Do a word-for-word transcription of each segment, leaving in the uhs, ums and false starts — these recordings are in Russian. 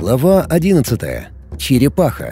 Глава одиннадцатая. Черепаха.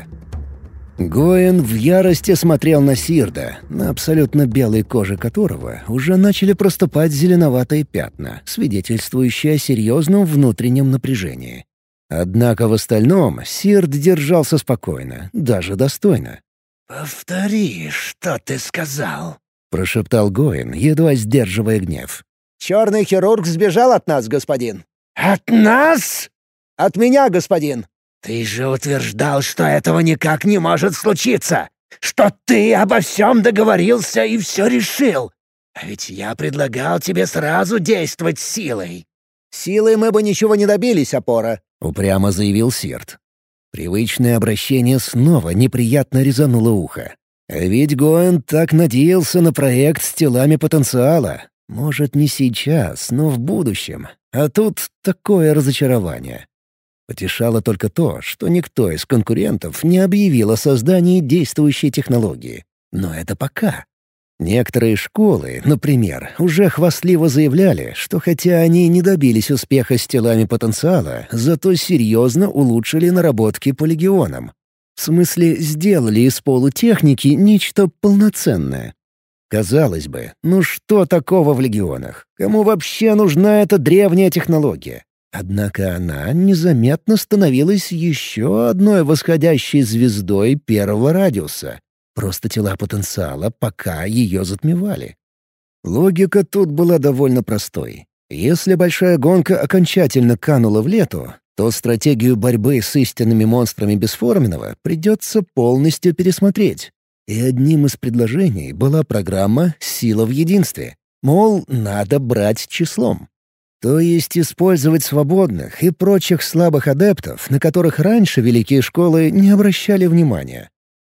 Гоэн в ярости смотрел на Сирда, на абсолютно белой коже которого уже начали проступать зеленоватые пятна, свидетельствующие о серьезном внутреннем напряжении. Однако в остальном Сирд держался спокойно, даже достойно. «Повтори, что ты сказал», — прошептал Гоэн, едва сдерживая гнев. «Черный хирург сбежал от нас, господин». «От нас?» «От меня, господин». «Ты же утверждал, что этого никак не может случиться, что ты обо всем договорился и все решил. А ведь я предлагал тебе сразу действовать силой». «Силой мы бы ничего не добились, опора», — упрямо заявил Сирд. Привычное обращение снова неприятно резануло ухо. А ведь Гоэн так надеялся на проект с телами потенциала. Может, не сейчас, но в будущем. А тут такое разочарование. Потешало только то, что никто из конкурентов не объявил о создании действующей технологии. Но это пока. Некоторые школы, например, уже хвастливо заявляли, что хотя они не добились успеха с телами потенциала, зато серьезно улучшили наработки по легионам. В смысле, сделали из полутехники нечто полноценное. Казалось бы, ну что такого в легионах? Кому вообще нужна эта древняя технология? Однако она незаметно становилась еще одной восходящей звездой первого радиуса. Просто тела потенциала пока ее затмевали. Логика тут была довольно простой. Если большая гонка окончательно канула в лету, то стратегию борьбы с истинными монстрами Бесформенного придется полностью пересмотреть. И одним из предложений была программа «Сила в единстве». Мол, надо брать числом. То есть использовать свободных и прочих слабых адептов, на которых раньше великие школы не обращали внимания.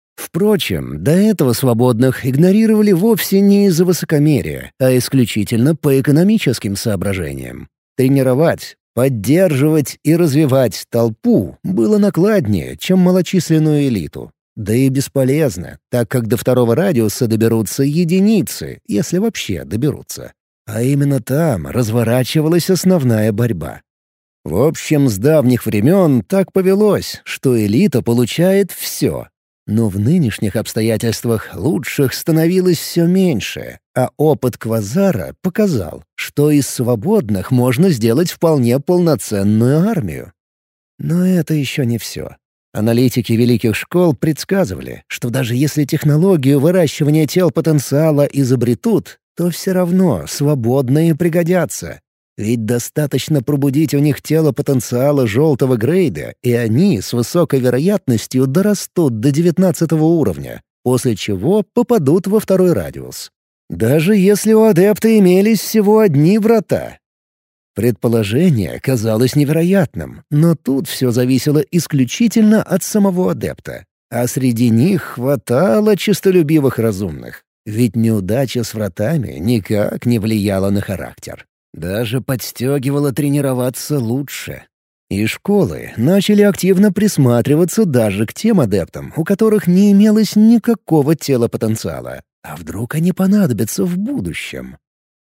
Впрочем, до этого свободных игнорировали вовсе не из-за высокомерия, а исключительно по экономическим соображениям. Тренировать, поддерживать и развивать толпу было накладнее, чем малочисленную элиту. Да и бесполезно, так как до второго радиуса доберутся единицы, если вообще доберутся. А именно там разворачивалась основная борьба. В общем, с давних времен так повелось, что элита получает все. Но в нынешних обстоятельствах лучших становилось все меньше, а опыт Квазара показал, что из свободных можно сделать вполне полноценную армию. Но это еще не все. Аналитики великих школ предсказывали, что даже если технологию выращивания тел потенциала изобретут, то все равно свободные пригодятся. Ведь достаточно пробудить у них тело потенциала желтого грейда, и они с высокой вероятностью дорастут до девятнадцатого уровня, после чего попадут во второй радиус. Даже если у адепта имелись всего одни врата. Предположение казалось невероятным, но тут все зависело исключительно от самого адепта. А среди них хватало честолюбивых разумных. Ведь неудача с вратами никак не влияла на характер. Даже подстегивала тренироваться лучше. И школы начали активно присматриваться даже к тем адептам, у которых не имелось никакого тела потенциала. А вдруг они понадобятся в будущем?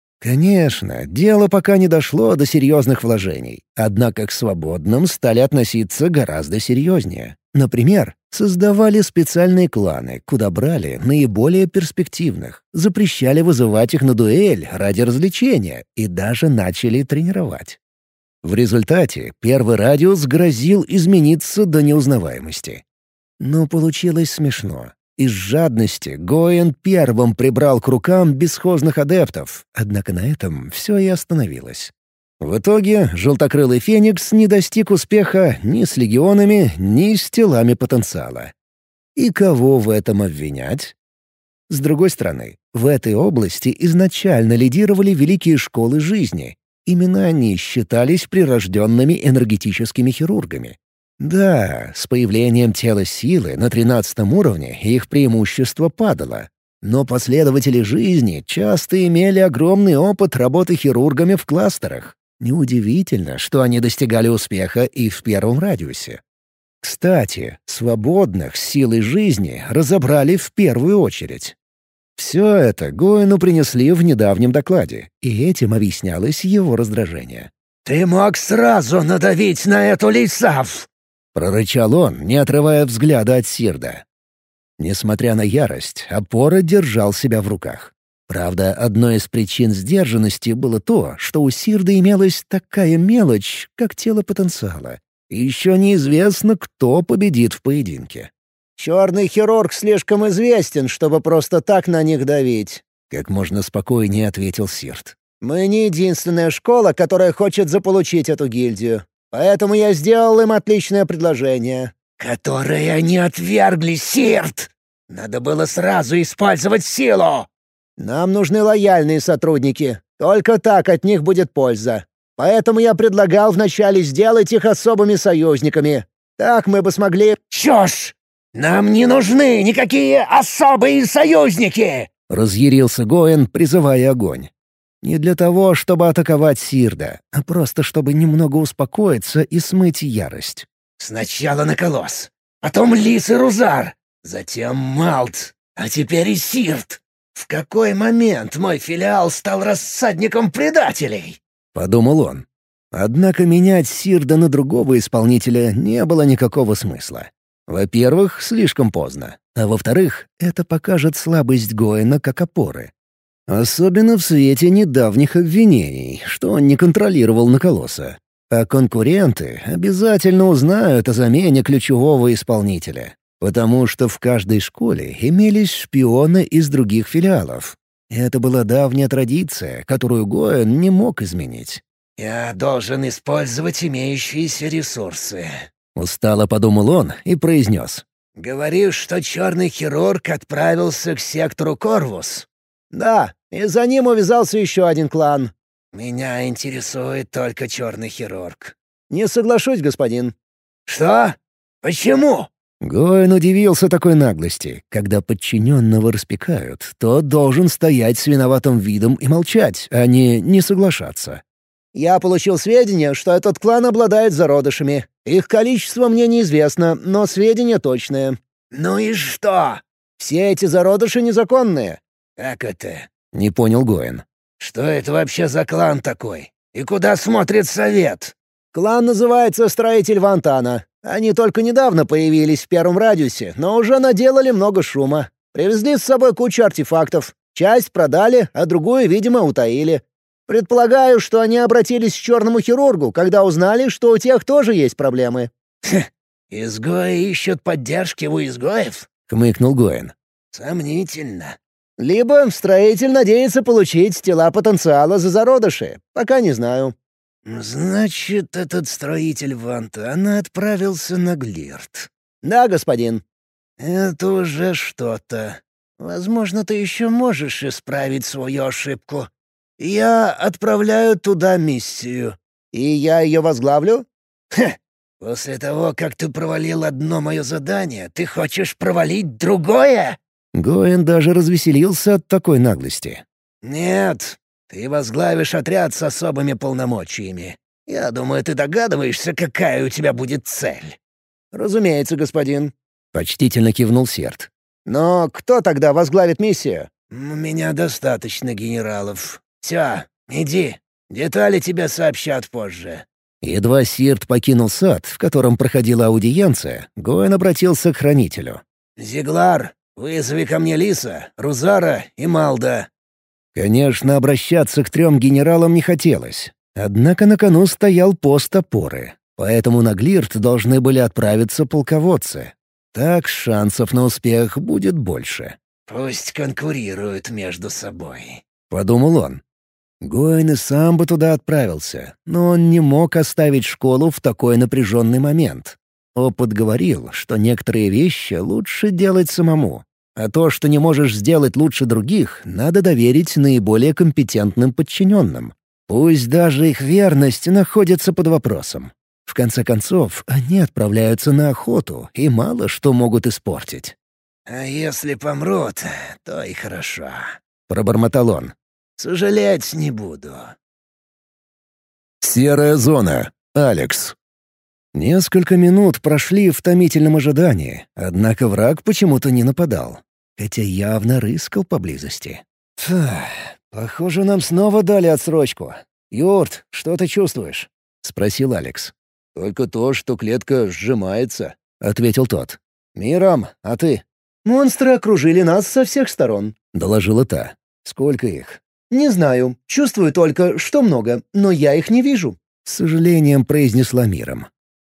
Конечно, дело пока не дошло до серьезных вложений, однако к свободным стали относиться гораздо серьезнее. Например, создавали специальные кланы, куда брали наиболее перспективных, запрещали вызывать их на дуэль ради развлечения и даже начали тренировать. В результате первый радиус грозил измениться до неузнаваемости. Но получилось смешно. Из жадности Гоэн первым прибрал к рукам бесхозных адептов, однако на этом все и остановилось. В итоге желтокрылый Феникс не достиг успеха ни с легионами, ни с телами потенциала. И кого в этом обвинять? С другой стороны, в этой области изначально лидировали великие школы жизни. Именно они считались прирожденными энергетическими хирургами. Да, с появлением тела силы на тринадцатом уровне их преимущество падало. Но последователи жизни часто имели огромный опыт работы хирургами в кластерах. Неудивительно, что они достигали успеха и в первом радиусе. Кстати, свободных с силой жизни разобрали в первую очередь. Все это Гоэну принесли в недавнем докладе, и этим объяснялось его раздражение. «Ты мог сразу надавить на эту Лейсав!» прорычал он, не отрывая взгляда от Сирда. Несмотря на ярость, Опора держал себя в руках. Правда, одной из причин сдержанности было то, что у Сирда имелась такая мелочь, как тело потенциала. И еще неизвестно, кто победит в поединке. «Черный хирург слишком известен, чтобы просто так на них давить», — как можно спокойнее ответил Сирд. «Мы не единственная школа, которая хочет заполучить эту гильдию. Поэтому я сделал им отличное предложение». «Которое они отвергли, Сирд! Надо было сразу использовать силу!» «Нам нужны лояльные сотрудники. Только так от них будет польза. Поэтому я предлагал вначале сделать их особыми союзниками. Так мы бы смогли...» «Чушь! Нам не нужны никакие особые союзники!» — разъярился Гоэн, призывая огонь. Не для того, чтобы атаковать Сирда, а просто чтобы немного успокоиться и смыть ярость. «Сначала на Колосс, потом Лис и Рузар, затем Малт, а теперь и Сирд. В какой момент мой филиал стал рассадником предателей?» — подумал он. Однако менять Сирда на другого исполнителя не было никакого смысла. Во-первых, слишком поздно, а во-вторых, это покажет слабость Гоэна как опоры. Особенно в свете недавних обвинений, что он не контролировал Наколосса. А конкуренты обязательно узнают о замене ключевого исполнителя, потому что в каждой школе имелись шпионы из других филиалов. Это была давняя традиция, которую Гоэн не мог изменить. «Я должен использовать имеющиеся ресурсы», — устало подумал он и произнес. «Говоришь, что черный хирург отправился к сектору Корвус?» «Да, и за ним увязался еще один клан». «Меня интересует только черный хирург». «Не соглашусь, господин». «Что? Почему?» Гоэн удивился такой наглости. Когда подчиненного распекают, тот должен стоять с виноватым видом и молчать, а не не соглашаться. «Я получил сведения, что этот клан обладает зародышами. Их количество мне неизвестно, но сведения точные». «Ну и что?» «Все эти зародыши незаконные». «Как это?» — не понял Гоэн. «Что это вообще за клан такой? И куда смотрит совет?» «Клан называется Строитель Вантана. Они только недавно появились в первом радиусе, но уже наделали много шума. Привезли с собой кучу артефактов. Часть продали, а другую, видимо, утаили. Предполагаю, что они обратились к черному хирургу, когда узнали, что у тех тоже есть проблемы». «Хм, изгои ищут поддержки у изгоев?» — хмыкнул Гоэн. «Сомнительно». «Либо строитель надеется получить тела потенциала за зародыши. Пока не знаю». «Значит, этот строитель Вантана отправился на Глирт». «Да, господин». «Это уже что-то. Возможно, ты еще можешь исправить свою ошибку. Я отправляю туда миссию». «И я ее возглавлю?» «Хе! После того, как ты провалил одно мое задание, ты хочешь провалить другое?» Гоэн даже развеселился от такой наглости. «Нет, ты возглавишь отряд с особыми полномочиями. Я думаю, ты догадываешься, какая у тебя будет цель». «Разумеется, господин». Почтительно кивнул Сирд. «Но кто тогда возглавит миссию?» «У меня достаточно генералов. Все, иди. Детали тебе сообщат позже». Едва Сирд покинул сад, в котором проходила аудиенция, Гоэн обратился к хранителю. «Зиглар, вызови ко мне Лиса, Рузара и Малда». Конечно, обращаться к трем генералам не хотелось. Однако на кону стоял пост опоры, поэтому на Глирт должны были отправиться полководцы. Так шансов на успех будет больше. «Пусть конкурируют между собой», — подумал он. Гоэн и сам бы туда отправился, но он не мог оставить школу в такой напряженный момент. Опыт говорил, что некоторые вещи лучше делать самому, а то, что не можешь сделать лучше других, надо доверить наиболее компетентным подчиненным. Пусть даже их верность находится под вопросом. В конце концов, они отправляются на охоту и мало что могут испортить. «А если помрут, то и хорошо», — пробормотал он. «Сожалеть не буду». Серая зона. Алекс. Несколько минут прошли в томительном ожидании, однако враг почему-то не нападал, хотя явно рыскал поблизости. Фух, похоже, нам снова дали отсрочку. «Юрт, что ты чувствуешь?» — спросил Алекс. «Только то, что клетка сжимается», — ответил тот. «Мирам, а ты?» «Монстры окружили нас со всех сторон», — доложила та. «Сколько их?» «Не знаю. Чувствую только, что много, но я их не вижу», — с сожалением произнесла Мирам.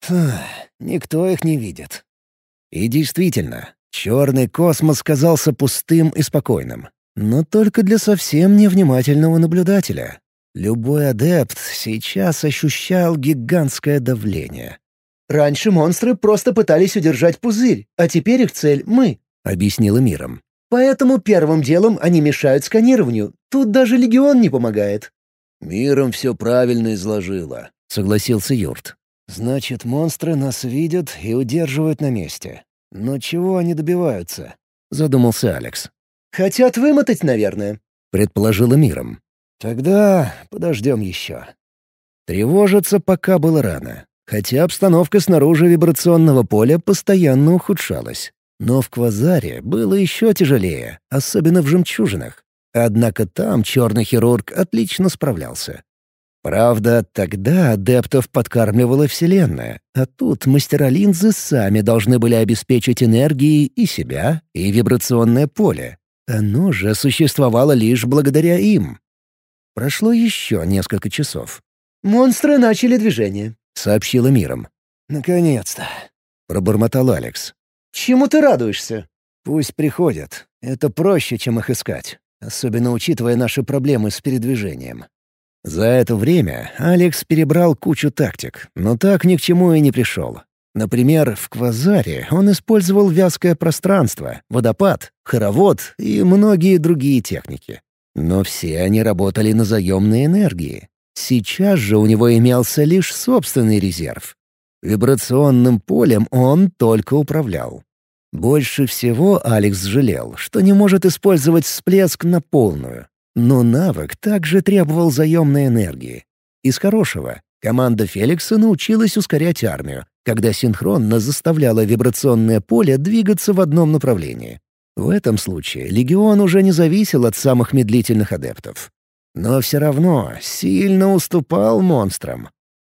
«Никто их не видит». И действительно, черный космос казался пустым и спокойным. Но только для совсем невнимательного наблюдателя. Любой адепт сейчас ощущал гигантское давление. «Раньше монстры просто пытались удержать пузырь, а теперь их цель — мы», — объяснила Мирам. «Поэтому первым делом они мешают сканированию. Тут даже Легион не помогает». «Мирам все правильно изложила», — согласился Юрт. «Значит, монстры нас видят и удерживают на месте. Но чего они добиваются?» — задумался Алекс. «Хотят вымотать, наверное», — предположила Мирам. «Тогда подождем еще». Тревожиться пока было рано, хотя обстановка снаружи вибрационного поля постоянно ухудшалась. Но в Квазаре было еще тяжелее, особенно в жемчужинах. Однако там черный хирург отлично справлялся. Правда, тогда адептов подкармливала Вселенная, а тут мастера линзы сами должны были обеспечить энергией и себя, и вибрационное поле. Оно же существовало лишь благодаря им. Прошло еще несколько часов. «Монстры начали движение», — сообщила Мирам. «Наконец-то», — пробормотал Алекс. «Чему ты радуешься?» «Пусть приходят. Это проще, чем их искать, особенно учитывая наши проблемы с передвижением». За это время Алекс перебрал кучу тактик, но так ни к чему и не пришел. Например, в Квазаре он использовал вязкое пространство, водопад, хоровод и многие другие техники. Но все они работали на заемной энергии. Сейчас же у него имелся лишь собственный резерв. Вибрационным полем он только управлял. Больше всего Алекс жалел, что не может использовать всплеск на полную. Но навык также требовал заемной энергии. Из хорошего команда Феликса научилась ускорять армию, когда синхронно заставляла вибрационное поле двигаться в одном направлении. В этом случае Легион уже не зависел от самых медлительных адептов. Но все равно сильно уступал монстрам.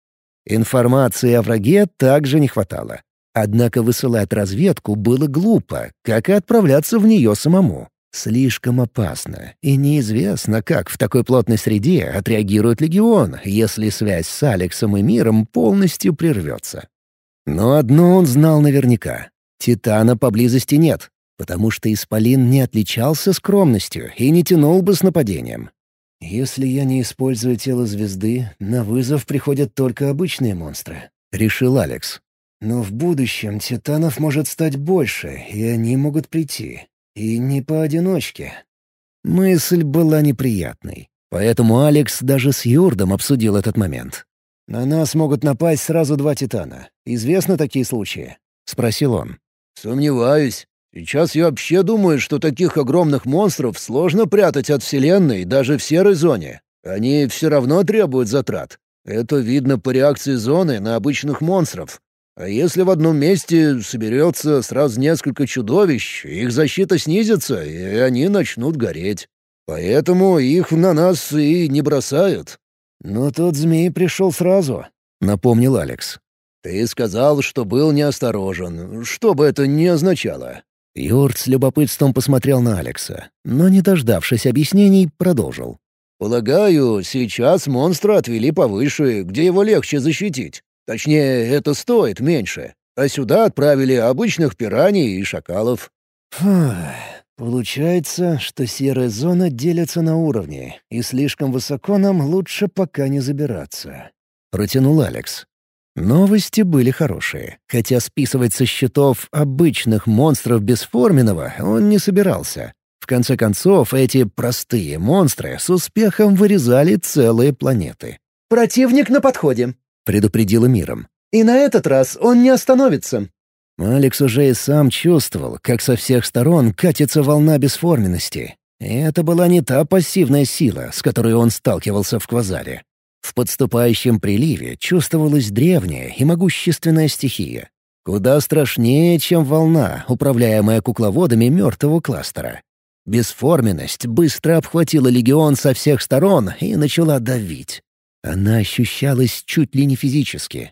Информации о враге также не хватало. Однако высылать разведку было глупо, как и отправляться в нее самому. Слишком опасно, и неизвестно, как в такой плотной среде отреагирует Легион, если связь с Алексом и миром полностью прервется. Но одно он знал наверняка — Титана поблизости нет, потому что Исполин не отличался скромностью и не тянул бы с нападением. «Если я не использую тело звезды, на вызов приходят только обычные монстры», — решил Алекс. «Но в будущем Титанов может стать больше, и они могут прийти. И не поодиночке». Мысль была неприятной, поэтому Алекс даже с Юрдом обсудил этот момент. «На нас могут напасть сразу два Титана. Известны такие случаи?» — спросил он. «Сомневаюсь. Сейчас я вообще думаю, что таких огромных монстров сложно прятать от Вселенной даже в серой зоне. Они все равно требуют затрат. Это видно по реакции зоны на обычных монстров. А если в одном месте соберется сразу несколько чудовищ, их защита снизится, и они начнут гореть. Поэтому их на нас и не бросают». «Но тот змей пришел сразу», — напомнил Алекс. «Ты сказал, что был неосторожен, что бы это ни означало». Юрт с любопытством посмотрел на Алекса, но, не дождавшись объяснений, продолжил. «Полагаю, сейчас монстра отвели повыше, где его легче защитить. Точнее, это стоит меньше. А сюда отправили обычных пираний и шакалов». Фух, получается, что серая зона делится на уровни, и слишком высоко нам лучше пока не забираться. Протянул Алекс. Новости были хорошие, хотя списывать со счетов обычных монстров бесформенного он не собирался. В конце концов, эти простые монстры с успехом вырезали целые планеты. «Противник на подходе», — предупредила Мирам. «И на этот раз он не остановится». Алекс уже и сам чувствовал, как со всех сторон катится волна бесформенности. И это была не та пассивная сила, с которой он сталкивался в Квазаре. В подступающем приливе чувствовалась древняя и могущественная стихия. Куда страшнее, чем волна, управляемая кукловодами мертвого кластера. Бесформенность быстро обхватила Легион со всех сторон и начала давить. Она ощущалась чуть ли не физически.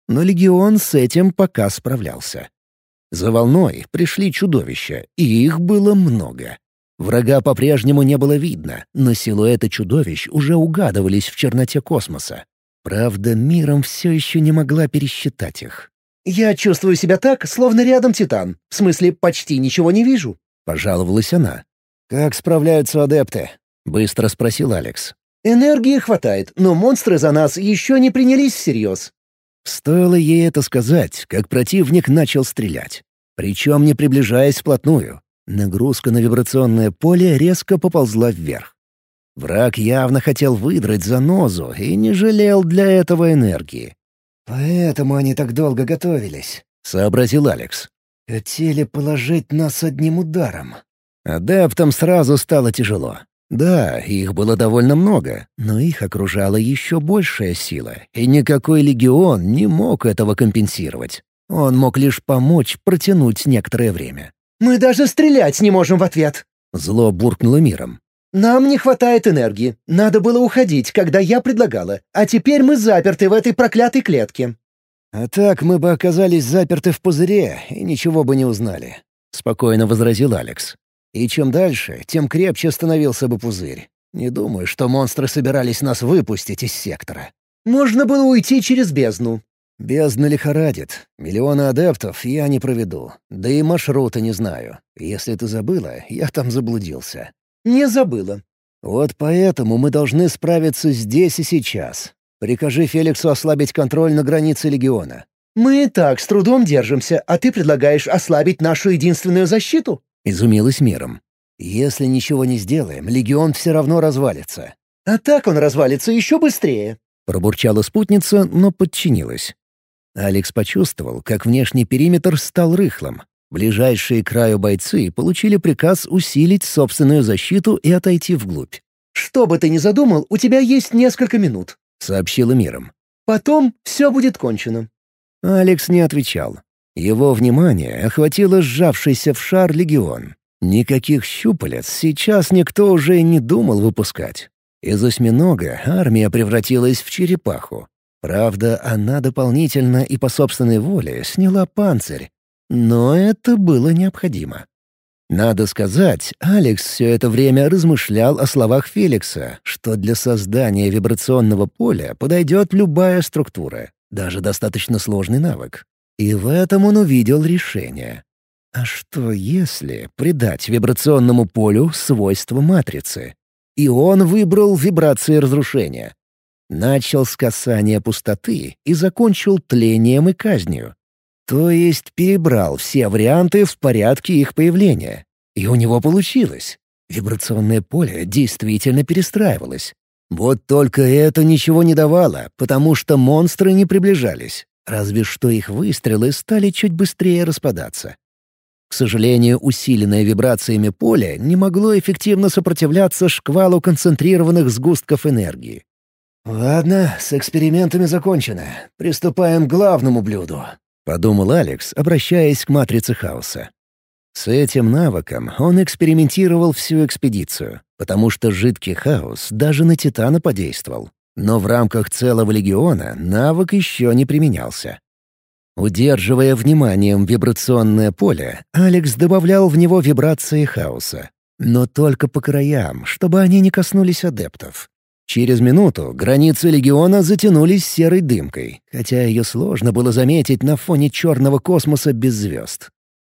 но Легион с этим пока справлялся. За волной пришли чудовища, и их было много. Врага по-прежнему не было видно, но силуэты чудовищ уже угадывались в черноте космоса. Правда, миром все еще не могла пересчитать их. «Я чувствую себя так, словно рядом Титан. В смысле, почти ничего не вижу», — пожаловалась она. «Как справляются адепты?» — быстро спросил Алекс. «Энергии хватает, но монстры за нас еще не принялись всерьез». Стоило ей это сказать, как противник начал стрелять. Причем не приближаясь вплотную. Нагрузка на вибрационное поле резко поползла вверх. Враг явно хотел выдрать занозу и не жалел для этого энергии. «Поэтому они так долго готовились», — сообразил Алекс. «Хотели положить нас одним ударом». Адептам сразу стало тяжело. Да, их было довольно много, но их окружала еще большая сила, и никакой легион не мог этого компенсировать. Он мог лишь помочь протянуть некоторое время. «Мы даже стрелять не можем в ответ», — зло буркнуло миром. «Нам не хватает энергии. Надо было уходить, когда я предлагала. А теперь мы заперты в этой проклятой клетке». «А так мы бы оказались заперты в пузыре и ничего бы не узнали», — спокойно возразил Алекс. «И чем дальше, тем крепче становился бы пузырь. Не думаю, что монстры собирались нас выпустить из сектора». «Можно было уйти через бездну». «Бездна лихорадит. Миллионы адептов я не проведу. Да и маршрута не знаю. Если ты забыла, я там заблудился». «Не забыла». «Вот поэтому мы должны справиться здесь и сейчас. Прикажи Феликсу ослабить контроль на границе Легиона». «Мы и так с трудом держимся, а ты предлагаешь ослабить нашу единственную защиту?» — изумилась миром. «Если ничего не сделаем, Легион все равно развалится». «А так он развалится еще быстрее», — пробурчала спутница, но подчинилась. Алекс почувствовал, как внешний периметр стал рыхлым. Ближайшие к краю бойцы получили приказ усилить собственную защиту и отойти вглубь. «Что бы ты ни задумал, у тебя есть несколько минут», — сообщила миром. «Потом все будет кончено». Алекс не отвечал. Его внимание охватило сжавшийся в шар легион. Никаких щупалец сейчас никто уже не думал выпускать. Из осьминога армия превратилась в черепаху. Правда, она дополнительно и по собственной воле сняла панцирь. Но это было необходимо. Надо сказать, Алекс все это время размышлял о словах Феликса, что для создания вибрационного поля подойдет любая структура, даже достаточно сложный навык. И в этом он увидел решение. А что если придать вибрационному полю свойства матрицы? И он выбрал вибрации разрушения. Начал с касания пустоты и закончил тлением и казнью. То есть перебрал все варианты в порядке их появления. И у него получилось. Вибрационное поле действительно перестраивалось. Вот только это ничего не давало, потому что монстры не приближались. Разве что их выстрелы стали чуть быстрее распадаться. К сожалению, усиленное вибрациями поле не могло эффективно сопротивляться шквалу концентрированных сгустков энергии. «Ладно, с экспериментами закончено. Приступаем к главному блюду», — подумал Алекс, обращаясь к матрице хаоса. С этим навыком он экспериментировал всю экспедицию, потому что жидкий хаос даже на Титана подействовал. Но в рамках целого легиона навык еще не применялся. Удерживая вниманием вибрационное поле, Алекс добавлял в него вибрации хаоса. Но только по краям, чтобы они не коснулись адептов. Через минуту границы легиона затянулись серой дымкой, хотя ее сложно было заметить на фоне черного космоса без звезд.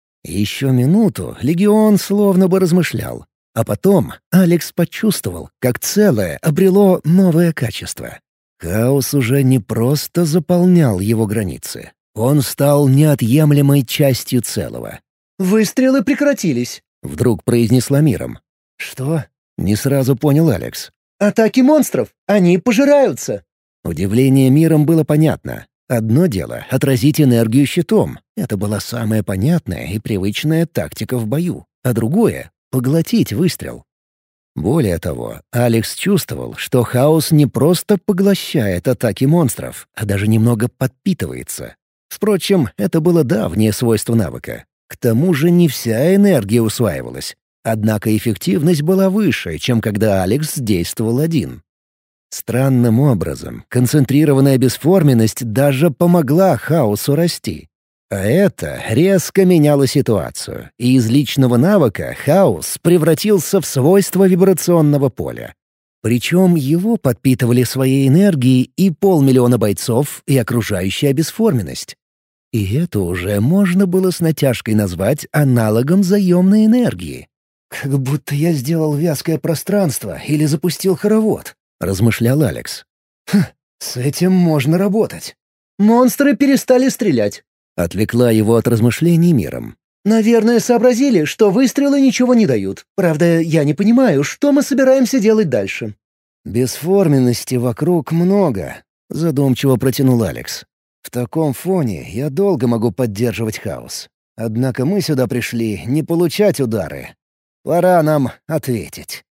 Еще минуту легион словно бы размышлял, а потом Алекс почувствовал, как целое обрело новое качество. Хаос уже не просто заполнял его границы. Он стал неотъемлемой частью целого. «Выстрелы прекратились», — вдруг произнесла миром. «Что?» — не сразу понял Алекс. «Атаки монстров! Они пожираются!» Удивление миром было понятно. Одно дело — отразить энергию щитом. Это была самая понятная и привычная тактика в бою. А другое — поглотить выстрел. Более того, Алекс чувствовал, что хаос не просто поглощает атаки монстров, а даже немного подпитывается. Впрочем, это было давнее свойство навыка. К тому же не вся энергия усваивалась. Однако эффективность была выше, чем когда Алекс действовал один. Странным образом, концентрированная бесформенность даже помогла хаосу расти. А это резко меняло ситуацию, и из личного навыка хаос превратился в свойство вибрационного поля. Причем его подпитывали своей энергией и полмиллиона бойцов, и окружающая бесформенность. И это уже можно было с натяжкой назвать аналогом заемной энергии. «Как будто я сделал вязкое пространство или запустил хоровод», — размышлял Алекс. «Хм, с этим можно работать». «Монстры перестали стрелять», — отвлекла его от размышлений миром. «Наверное, сообразили, что выстрелы ничего не дают. Правда, я не понимаю, что мы собираемся делать дальше». «Бесформенности вокруг много», — задумчиво протянул Алекс. «В таком фоне я долго могу поддерживать хаос. Однако мы сюда пришли не получать удары. Пора нам ответить».